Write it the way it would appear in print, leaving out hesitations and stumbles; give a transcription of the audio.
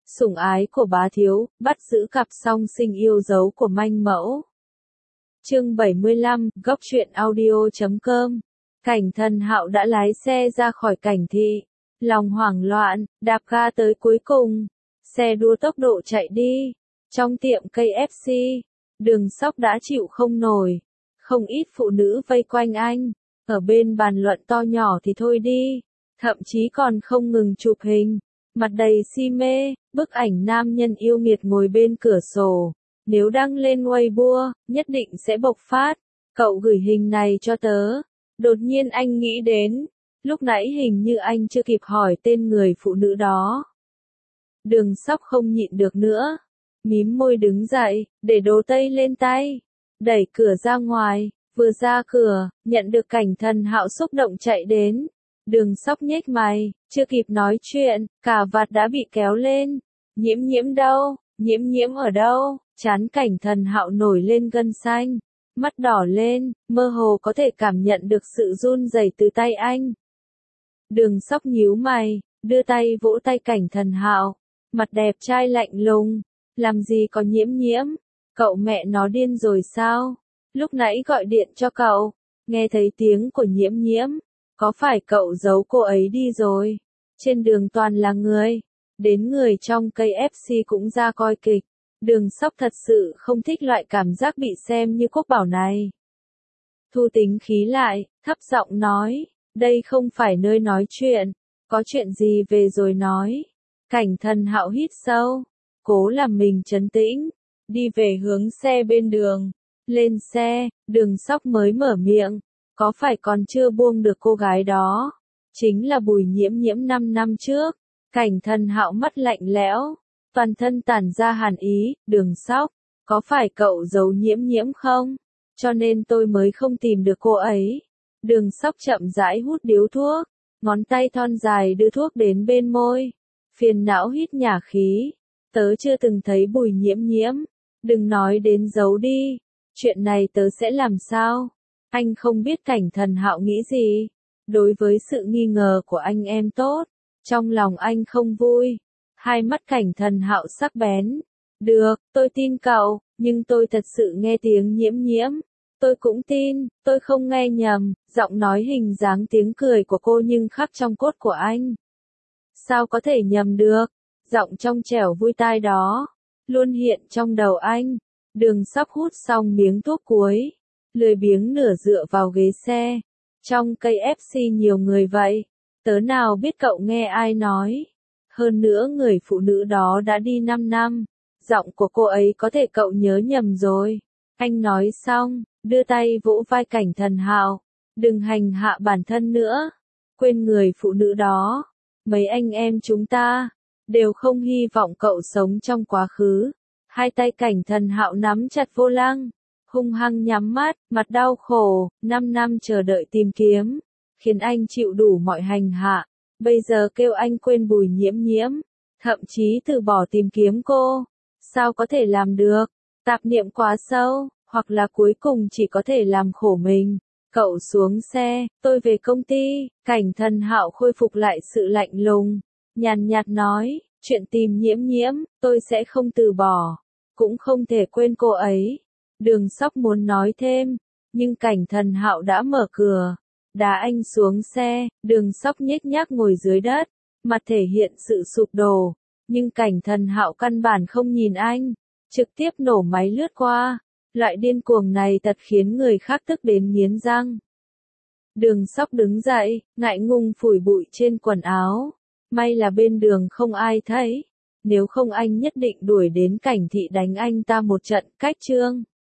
Sủng ái của bá thiếu, bắt giữ cặp song sinh yêu dấu của manh mẫu. Chương 75, góc truyện audio.com. Cảnh Thần Hạo đã lái xe ra khỏi Cảnh thị, lòng hoảng loạn, đạp ga tới cuối cùng. Xe đua tốc độ chạy đi. Trong tiệm KFC, Đường Sóc đã chịu không nổi. Không ít phụ nữ vây quanh anh, ở bên bàn luận to nhỏ thì thôi đi, thậm chí còn không ngừng chụp hình, mặt đầy si mê, bức ảnh nam nhân yêu nghiệt ngồi bên cửa sổ. Nếu đăng lên Weibo, nhất định sẽ bộc phát. Cậu gửi hình này cho tớ. Đột nhiên anh nghĩ đến, lúc nãy hình như anh chưa kịp hỏi tên người phụ nữ đó. Đường Sóc không nhịn được nữa, mím môi đứng dậy, để đồ tây lên tay, đẩy cửa ra ngoài. Vừa ra cửa, nhận được Cảnh Thần Hạo xúc động chạy đến. Đường Sóc nhếch mày, chưa kịp nói chuyện, cà vạt đã bị kéo lên. Nhiễm Nhiễm đâu? Nhiễm Nhiễm ở đâu? Trán Cảnh Thần Hạo nổi lên gân xanh, mắt đỏ lên, mơ hồ có thể cảm nhận được sự run rẩy từ tay anh. Đường Sóc nhíu mày, đưa tay vỗ tay Cảnh Thần Hạo, mặt đẹp trai lạnh lùng. Làm gì có Nhiễm Nhiễm? Cậu mẹ nó điên rồi sao? Lúc nãy gọi điện cho cậu, nghe thấy tiếng của Nhiễm Nhiễm, có phải cậu giấu cô ấy đi rồi? Trên đường toàn là người, đến người trong KFC cũng ra coi kịch. Đường Sóc thật sự không thích loại cảm giác bị xem như quốc bảo này. Thu tính khí lại, thấp giọng nói, đây không phải nơi nói chuyện, có chuyện gì về rồi nói. Cảnh Thần Hạo hít sâu, cố làm mình trấn tĩnh, đi về hướng xe bên đường. Lên xe, Đường Sóc mới mở miệng, có phải còn chưa buông được cô gái đó? Chính là Bùi Nhiễm Nhiễm 5 năm trước. Cảnh Thần Hạo mắt lạnh lẽo, toàn thân tản ra hàn ý. Đường Sóc, có phải cậu giấu Nhiễm Nhiễm không? Cho nên tôi mới không tìm được cô ấy. Đường Sóc chậm rãi hút điếu thuốc, ngón tay thon dài đưa thuốc đến bên môi. Phiền não hít nhả khí, tớ chưa từng thấy Bùi Nhiễm Nhiễm, đừng nói đến giấu đi. Chuyện này tớ sẽ làm sao? Anh không biết Cảnh Thần Hạo nghĩ gì. Đối với sự nghi ngờ của anh em tốt, trong lòng anh không vui. Hai mắt Cảnh Thần Hạo sắc bén. Được, tôi tin cậu, nhưng tôi thật sự nghe tiếng Nhiễm Nhiễm. Tôi cũng tin, tôi không nghe nhầm. Giọng nói hình dáng tiếng cười của cô nhưng khắc trong cốt của anh. Sao có thể nhầm được? Giọng trong trẻo vui tai đó luôn hiện trong đầu anh. Đường Sóc hút xong miếng thuốc cuối, lười biếng nửa dựa vào ghế xe. Trong KFC nhiều người vậy, tớ nào biết cậu nghe ai nói. Hơn nữa người phụ nữ đó đã đi 5 năm, giọng của cô ấy có thể cậu nhớ nhầm rồi. Anh nói xong, đưa tay vỗ vai Cảnh Thần Hạo, đừng hành hạ bản thân nữa, quên người phụ nữ đó. Mấy anh em chúng ta đều không hy vọng cậu sống trong quá khứ. Hai tay Cảnh Thần Hạo nắm chặt vô lăng, hung hăng nhắm mắt, mặt đau khổ. 5 năm chờ đợi tìm kiếm, khiến anh chịu đủ mọi hành hạ. Bây giờ kêu anh quên Bùi Nhiễm Nhiễm, thậm chí từ bỏ tìm kiếm cô. Sao có thể làm được? Tạp niệm quá sâu, hoặc là cuối cùng chỉ có thể làm khổ mình. Cậu xuống xe, tôi về công ty. Cảnh Thần Hạo khôi phục lại sự lạnh lùng, nhàn nhạt nói, chuyện tìm Nhiễm Nhiễm, tôi sẽ không từ bỏ, cũng không thể quên cô ấy. Đường Sóc muốn nói thêm, nhưng Cảnh Thần Hạo đã mở cửa, đá anh xuống xe. Đường Sóc nhếch nhác ngồi dưới đất, mặt thể hiện sự sụp đổ, nhưng Cảnh Thần Hạo căn bản không nhìn anh, trực tiếp nổ máy lướt qua. Loại điên cuồng này thật khiến người khác tức đến nghiến răng. Đường Sóc đứng dậy, ngại ngùng phủi bụi trên quần áo. May là bên đường không ai thấy, nếu không anh nhất định đuổi đến Cảnh thị đánh anh ta một trận. Cách chương